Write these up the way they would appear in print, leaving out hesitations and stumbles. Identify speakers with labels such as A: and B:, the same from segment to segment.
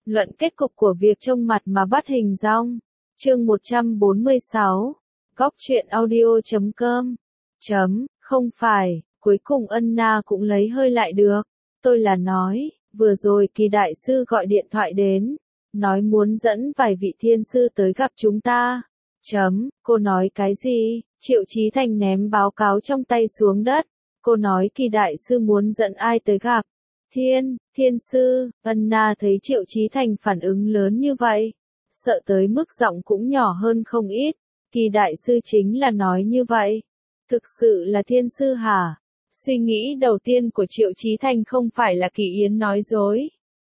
A: Luận kết cục của việc trông mặt mà bắt hình dong. Chương 146. Góc truyện audio.com. Không phải, cuối cùng Ân Na cũng lấy hơi lại được. Tôi là nói, vừa rồi Kỳ đại sư gọi điện thoại đến, nói muốn dẫn vài vị thiên sư tới gặp chúng ta. Cô nói cái gì? Triệu Chí Thành ném báo cáo trong tay xuống đất. Cô nói Kỳ đại sư muốn dẫn ai tới gặp? Thiên sư. Ân Na thấy Triệu Chí Thành phản ứng lớn như vậy, sợ tới mức giọng cũng nhỏ hơn không ít. Kỳ đại sư chính là nói như vậy. Thực sự là thiên sư hả? Suy nghĩ đầu tiên của Triệu Chí Thành không phải là Kỳ Yến nói dối,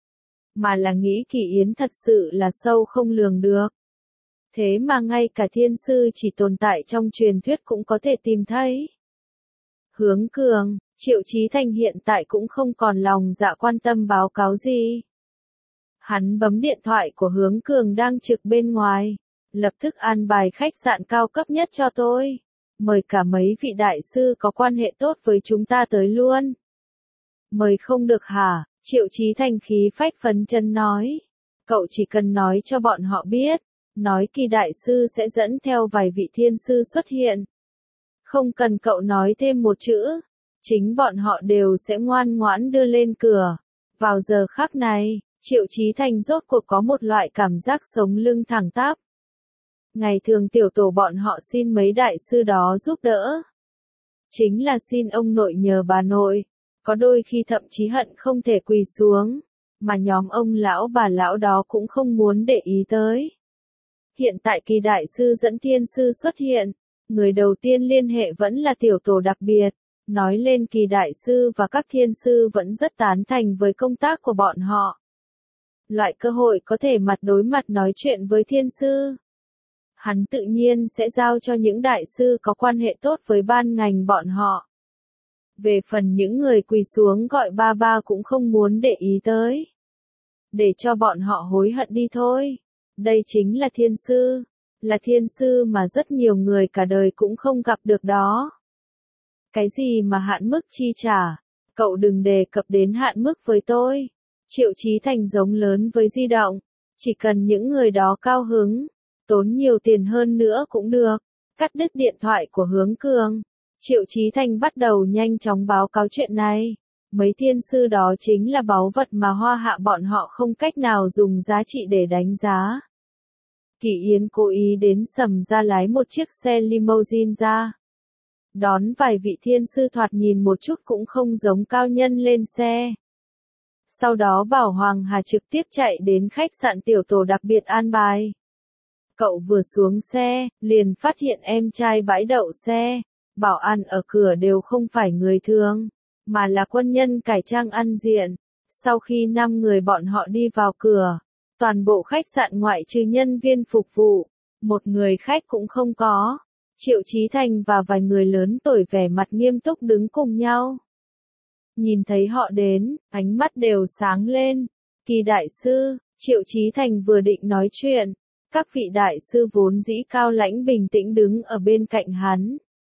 A: mà là nghĩ Kỳ Yến thật sự là sâu không lường được. Thế mà ngay cả thiên sư chỉ tồn tại trong truyền thuyết cũng có thể tìm thấy. Hướng Cường, Triệu Chí Thành hiện tại cũng không còn lòng dạ quan tâm báo cáo gì. Hắn bấm điện thoại của Hướng Cường đang trực bên ngoài, lập tức an bài khách sạn cao cấp nhất cho tôi. Mời cả mấy vị đại sư có quan hệ tốt với chúng ta tới luôn. Mời không được hả? Triệu Chí Thành khí phách phấn chấn nói. Cậu chỉ cần nói cho bọn họ biết, nói Kỳ đại sư sẽ dẫn theo vài vị thiên sư xuất hiện. Không cần cậu nói thêm một chữ, chính bọn họ đều sẽ ngoan ngoãn đưa lên cửa. Vào giờ khắc này, Triệu Chí Thành rốt cuộc có một loại cảm giác sống lưng thẳng tắp. Ngày thường tiểu tổ bọn họ xin mấy đại sư đó giúp đỡ, chính là xin ông nội nhờ bà nội, có đôi khi thậm chí hận không thể quỳ xuống, mà nhóm ông lão bà lão đó cũng không muốn để ý tới. Hiện tại Kỳ đại sư dẫn thiên sư xuất hiện, người đầu tiên liên hệ vẫn là tiểu tổ đặc biệt, nói lên Kỳ đại sư và các thiên sư vẫn rất tán thành với công tác của bọn họ. Loại cơ hội có thể mặt đối mặt nói chuyện với thiên sư, hắn tự nhiên sẽ giao cho những đại sư có quan hệ tốt với ban ngành bọn họ. Về phần những người quỳ xuống gọi ba ba cũng không muốn để ý tới. Để cho bọn họ hối hận đi thôi. Đây chính là thiên sư mà rất nhiều người cả đời cũng không gặp được đó. Cái gì mà hạn mức chi trả? Cậu đừng đề cập đến hạn mức với tôi. Triệu Chí Thành giống lớn với di động. Chỉ cần những người đó cao hứng, tốn nhiều tiền hơn nữa cũng được. Cắt đứt điện thoại của Hướng Cường, Triệu Chí Thành bắt đầu nhanh chóng báo cáo chuyện này. Mấy thiên sư đó chính là báu vật mà Hoa Hạ bọn họ không cách nào dùng giá trị để đánh giá. Kỳ Yến cố ý đến Sầm Gia lái một chiếc xe limousine ra, đón vài vị thiên sư thoạt nhìn một chút cũng không giống cao nhân lên xe. Sau đó bảo Hoàng Hà trực tiếp chạy đến khách sạn tiểu tổ đặc biệt an bài. Cậu vừa xuống xe, liền phát hiện em trai bãi đậu xe, bảo an ở cửa đều không phải người thường, mà là quân nhân cải trang ăn diện. Sau khi 5 người bọn họ đi vào cửa, toàn bộ khách sạn ngoại trừ nhân viên phục vụ, một người khách cũng không có. Triệu Chí Thành và vài người lớn tuổi vẻ mặt nghiêm túc đứng cùng nhau. Nhìn thấy họ đến, ánh mắt đều sáng lên. Kỳ đại sư, Triệu Chí Thành vừa định nói chuyện, các vị đại sư vốn dĩ cao lãnh bình tĩnh đứng ở bên cạnh hắn,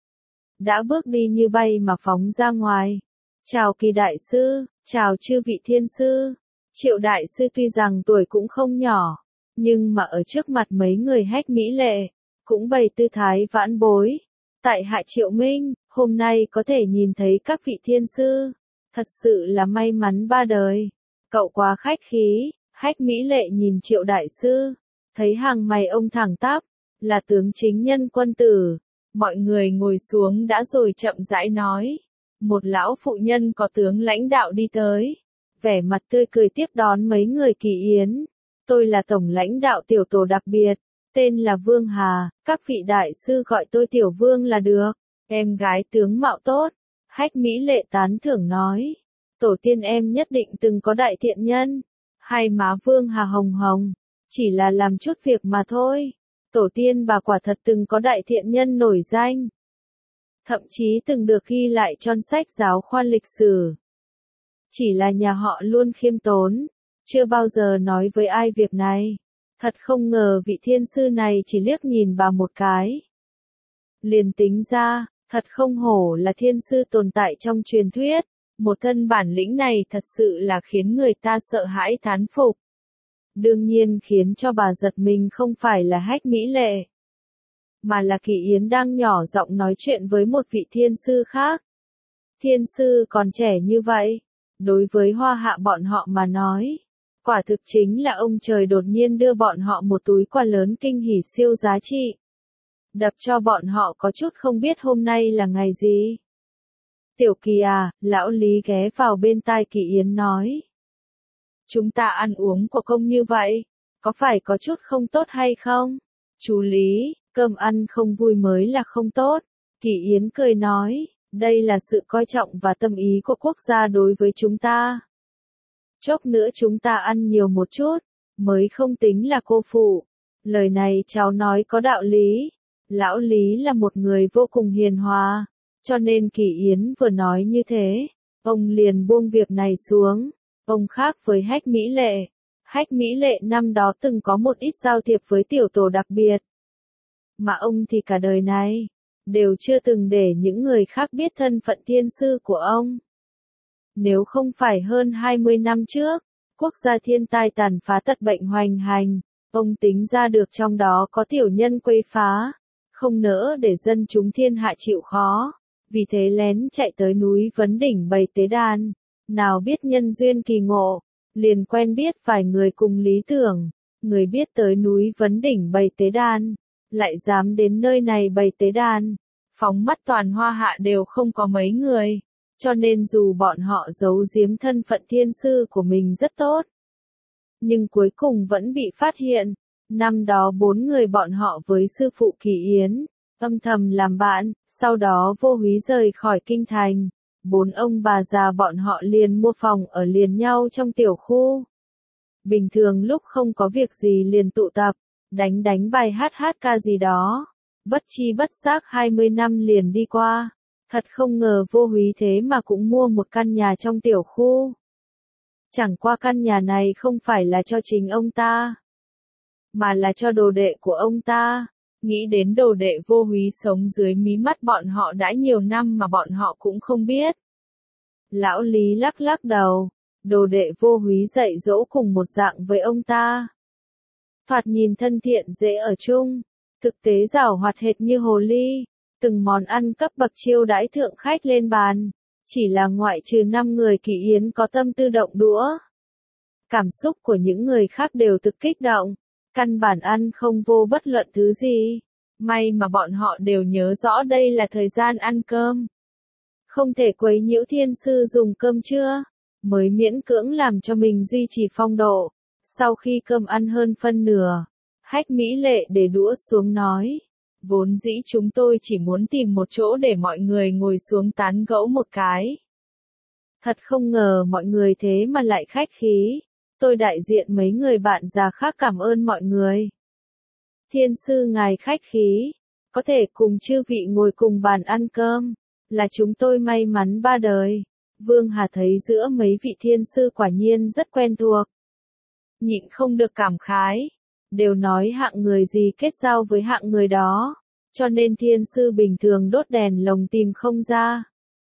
A: đã bước đi như bay mà phóng ra ngoài. Chào Kỳ đại sư, chào chư vị thiên sư. Triệu đại sư tuy rằng tuổi cũng không nhỏ, nhưng mà ở trước mặt mấy người hách mỹ lệ, cũng bày tư thái vãn bối. Tại hạ Triệu Minh, hôm nay có thể nhìn thấy các vị thiên sư, thật sự là may mắn ba đời. Cậu quá khách khí. Hách mỹ lệ nhìn Triệu đại sư, thấy hàng mày ông thẳng tắp, là tướng chính nhân quân tử. Mọi người ngồi xuống đã rồi chậm rãi nói. Một lão phụ nhân có tướng lãnh đạo đi tới, vẻ mặt tươi cười tiếp đón mấy người Kỳ Yến. Tôi là tổng lãnh đạo tiểu tổ đặc biệt, tên là Vương Hà, các vị đại sư gọi tôi Tiểu Vương là được. Em gái tướng mạo tốt. Hách mỹ lệ tán thưởng nói. Tổ tiên em nhất định từng có đại thiện nhân. Hai má Vương Hà hồng hồng, chỉ là làm chút việc mà thôi. Tổ tiên bà quả thật từng có đại thiện nhân nổi danh, thậm chí từng được ghi lại trong sách giáo khoa lịch sử. Chỉ là nhà họ luôn khiêm tốn, chưa bao giờ nói với ai việc này. Thật không ngờ vị thiên sư này chỉ liếc nhìn bà một cái, liền tính ra, thật không hổ là thiên sư tồn tại trong truyền thuyết. Một thân bản lĩnh này thật sự là khiến người ta sợ hãi thán phục. Đương nhiên khiến cho bà giật mình không phải là Hách Mỹ Lệ, mà là Kỳ Yến đang nhỏ giọng nói chuyện với một vị thiên sư khác. Thiên sư còn trẻ như vậy, đối với Hoa Hạ bọn họ mà nói, quả thực chính là ông trời đột nhiên đưa bọn họ một túi quà lớn kinh hỉ siêu giá trị. Đập cho bọn họ có chút không biết hôm nay là ngày gì. Tiểu Kỳ à, lão Lý ghé vào bên tai Kỳ Yến nói. Chúng ta ăn uống của công như vậy, có phải có chút không tốt hay không? Chú Lý, cơm ăn không vui mới là không tốt. Kỳ Yến cười nói, đây là sự coi trọng và tâm ý của quốc gia đối với chúng ta. Chốc nữa chúng ta ăn nhiều một chút, mới không tính là cô phụ. Lời này cháu nói có đạo lý. Lão Lý là một người vô cùng hiền hòa, cho nên Kỳ Yến vừa nói như thế, ông liền buông việc này xuống. Ông khác với Hách Mỹ Lệ. Hách Mỹ Lệ năm đó từng có một ít giao thiệp với tiểu tổ đặc biệt. Mà ông thì cả đời này, đều chưa từng để những người khác biết thân phận thiên sư của ông. Nếu không phải hơn 20 năm trước, quốc gia thiên tai tàn phá tật bệnh hoành hành, ông tính ra được trong đó có tiểu nhân quấy phá, không nỡ để dân chúng thiên hạ chịu khó, vì thế lén chạy tới núi Vấn Đỉnh bày tế đàn. Nào biết nhân duyên kỳ ngộ, liền quen biết vài người cùng lý tưởng, người biết tới núi Vấn Đỉnh bày tế đàn, lại dám đến nơi này bày tế đàn. Phóng mắt toàn Hoa Hạ đều không có mấy người, cho nên dù bọn họ giấu giếm thân phận thiên sư của mình rất tốt, nhưng cuối cùng vẫn bị phát hiện. Năm đó 4 người bọn họ với sư phụ Kỳ Yến, âm thầm làm bạn, sau đó vô húy rời khỏi kinh thành. 4 ông bà già bọn họ liền mua phòng ở liền nhau trong tiểu khu. Bình thường lúc không có việc gì liền tụ tập, đánh bài hát ca gì đó. Bất chi bất giác 20 năm liền đi qua. Thật không ngờ vô húy thế mà cũng mua một căn nhà trong tiểu khu. Chẳng qua căn nhà này không phải là cho chính ông ta, mà là cho đồ đệ của ông ta. Nghĩ đến đồ đệ vô húy sống dưới mí mắt bọn họ đã nhiều năm mà bọn họ cũng không biết. Lão Lý lắc lắc đầu, đồ đệ vô húy dạy dỗ cùng một dạng với ông ta. Thoạt nhìn thân thiện dễ ở chung, thực tế giảo hoạt hệt như hồ ly, từng món ăn cấp bậc chiêu đãi thượng khách lên bàn, chỉ là ngoại trừ 5 người Kỳ Yến có tâm tư động đũa. Cảm xúc của những người khác đều thực kích động, căn bản ăn không vô bất luận thứ gì. May mà bọn họ đều nhớ rõ đây là thời gian ăn cơm. Không thể quấy nhiễu thiên sư dùng cơm trưa, mới miễn cưỡng làm cho mình duy trì phong độ. Sau khi cơm ăn hơn phân nửa, Hách Mỹ Lệ để đũa xuống nói, vốn dĩ chúng tôi chỉ muốn tìm một chỗ để mọi người ngồi xuống tán gẫu một cái. Thật không ngờ mọi người thế mà lại khách khí. Tôi đại diện mấy người bạn già khác cảm ơn mọi người. Thiên sư ngài khách khí, có thể cùng chư vị ngồi cùng bàn ăn cơm, là chúng tôi may mắn ba đời. Vương Hà thấy giữa mấy vị thiên sư quả nhiên rất quen thuộc. Nhịn không được cảm khái, đều nói hạng người gì kết giao với hạng người đó, cho nên thiên sư bình thường đốt đèn lồng tìm không ra.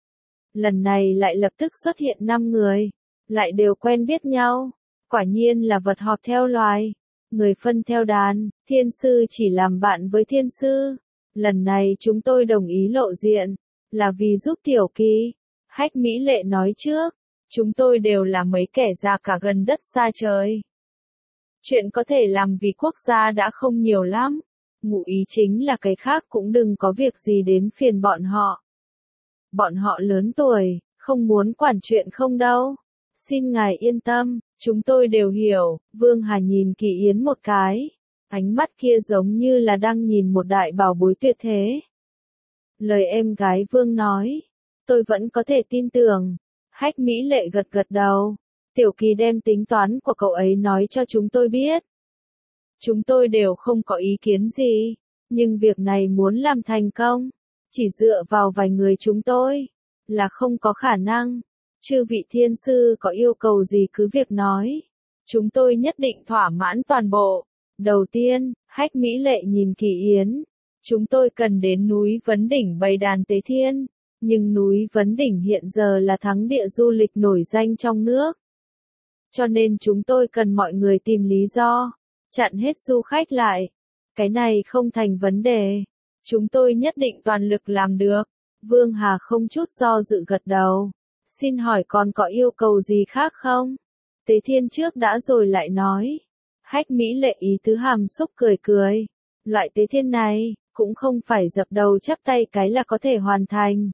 A: Lần này lại lập tức xuất hiện 5 người, lại đều quen biết nhau, quả nhiên là vật họp theo loài, người phân theo đàn, thiên sư chỉ làm bạn với thiên sư. Lần này chúng tôi đồng ý lộ diện, là vì giúp Tiểu Kỳ. Hách Mỹ Lệ nói trước, chúng tôi đều là mấy kẻ già cả gần đất xa trời. Chuyện có thể làm vì quốc gia đã không nhiều lắm, ngụ ý chính là cái khác cũng đừng có việc gì đến phiền bọn họ. Bọn họ lớn tuổi, không muốn quản chuyện không đâu. Xin ngài yên tâm, chúng tôi đều hiểu. Vương Hà nhìn Kỳ Yến một cái, ánh mắt kia giống như là đang nhìn một đại bảo bối tuyệt thế. Lời em gái Vương nói, tôi vẫn có thể tin tưởng. Hách Mỹ Lệ gật gật đầu. Tiểu Kỳ đem tính toán của cậu ấy nói cho chúng tôi biết. Chúng tôi đều không có ý kiến gì, nhưng việc này muốn làm thành công, chỉ dựa vào vài người chúng tôi, là không có khả năng. Chư vị thiên sư có yêu cầu gì cứ việc nói. Chúng tôi nhất định thỏa mãn toàn bộ. Đầu tiên, Hách Mỹ Lệ nhìn Kỳ Yến. Chúng tôi cần đến núi Vấn Đỉnh bày đàn tế thiên. Nhưng núi Vấn Đỉnh hiện giờ là thắng địa du lịch nổi danh trong nước. cho nên chúng tôi cần mọi người tìm lý do, chặn hết du khách lại. Cái này không thành vấn đề. Chúng tôi nhất định toàn lực làm được. Vương Hà không chút do dự gật đầu. Xin hỏi còn có yêu cầu gì khác không? Tế Thiên trước đã rồi lại nói. Hách Mỹ Lệ ý tứ hàm xúc cười cười. Loại Tế Thiên này, cũng không phải dập đầu chắp tay cái là có thể hoàn thành.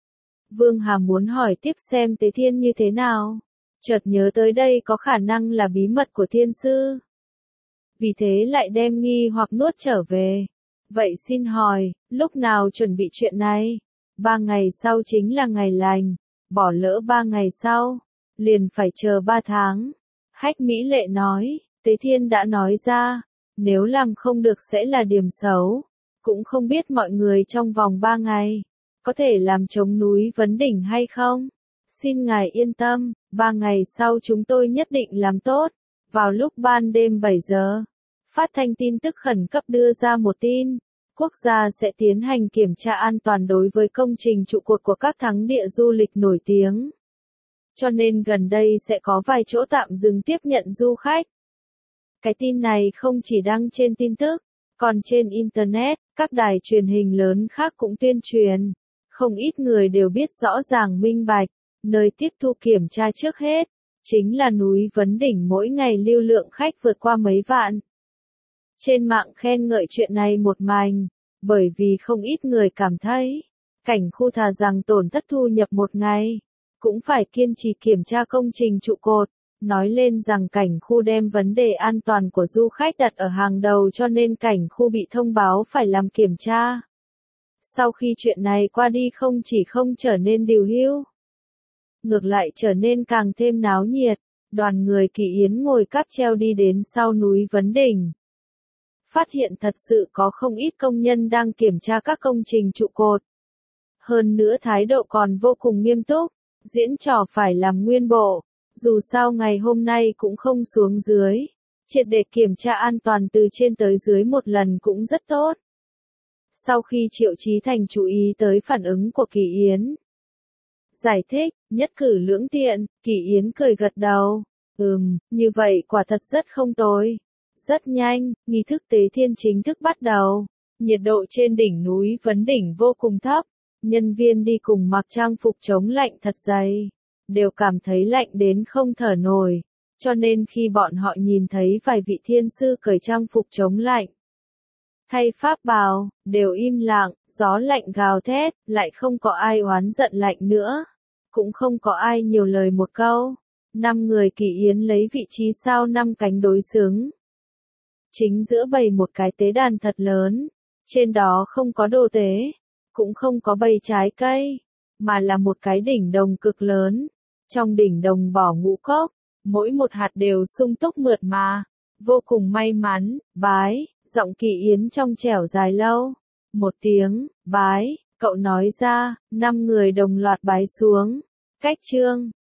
A: Vương Hà muốn hỏi tiếp xem Tế Thiên như thế nào. Chợt nhớ tới đây có khả năng là bí mật của thiên sư. Vì thế lại đem nghi hoặc nuốt trở về. Vậy xin hỏi, lúc nào chuẩn bị chuyện này? 3 ngày sau chính là ngày lành. Bỏ lỡ 3 ngày sau, liền phải chờ 3 tháng. Hách Mỹ Lệ nói, Tế Thiên đã nói ra, nếu làm không được sẽ là điểm xấu. Cũng không biết mọi người trong vòng 3 ngày, có thể làm chống núi vấn đỉnh hay không? Xin ngài yên tâm, 3 ngày sau chúng tôi nhất định làm tốt. Vào lúc ban đêm 7 giờ, phát thanh tin tức khẩn cấp đưa ra một tin. Quốc gia sẽ tiến hành kiểm tra an toàn đối với công trình trụ cột của các thắng địa du lịch nổi tiếng. Cho nên gần đây sẽ có vài chỗ tạm dừng tiếp nhận du khách. Cái tin này không chỉ đăng trên tin tức, còn trên Internet, các đài truyền hình lớn khác cũng tuyên truyền. Không ít người đều biết rõ ràng minh bạch, nơi tiếp thu kiểm tra trước hết, chính là núi Vấn Đỉnh mỗi ngày lưu lượng khách vượt qua mấy vạn. Trên mạng khen ngợi chuyện này một mành, bởi vì không ít người cảm thấy, cảnh khu thà rằng tổn thất thu nhập một ngày, cũng phải kiên trì kiểm tra công trình trụ cột, nói lên rằng cảnh khu đem vấn đề an toàn của du khách đặt ở hàng đầu cho nên cảnh khu bị thông báo phải làm kiểm tra. Sau khi chuyện này qua đi không chỉ không trở nên điều hưu, ngược lại trở nên càng thêm náo nhiệt, đoàn người Kỳ Yến ngồi cáp treo đi đến sau núi Vấn Đỉnh. Phát hiện thật sự có không ít công nhân đang kiểm tra các công trình trụ cột. Hơn nữa thái độ còn vô cùng nghiêm túc, diễn trò phải làm nguyên bộ, dù sao ngày hôm nay cũng không xuống dưới. Triệt để kiểm tra an toàn từ trên tới dưới một lần cũng rất tốt. Sau khi Triệu Chí Thành chú ý tới phản ứng của Kỳ Yến, giải thích, nhất cử lưỡng tiện, Kỳ Yến cười gật đầu. Như vậy quả thật rất không tồi. Rất nhanh, nghi thức tế thiên chính thức bắt đầu. Nhiệt độ trên đỉnh núi Vấn Đỉnh vô cùng thấp. Nhân viên đi cùng mặc trang phục chống lạnh thật dày. Đều cảm thấy lạnh đến không thở nổi. Cho nên khi bọn họ nhìn thấy vài vị thiên sư cởi trang phục chống lạnh, thay pháp bào, đều im lặng, gió lạnh gào thét, lại không có ai oán giận lạnh nữa. Cũng không có ai nhiều lời một câu. 5 người Kỳ Yến lấy vị trí sao 5 cánh đối xứng. Chính giữa bày một cái tế đàn thật lớn. Trên đó không có đồ tế, cũng không có bày trái cây, mà là một cái đỉnh đồng cực lớn. Trong đỉnh đồng bỏ ngũ cốc, mỗi một hạt đều sung túc mượt mà. Vô cùng may mắn, bái, giọng Kỳ Yến trong trẻo dài lâu. Một tiếng, bái, cậu nói ra, 5 người đồng loạt bái xuống. Cách chương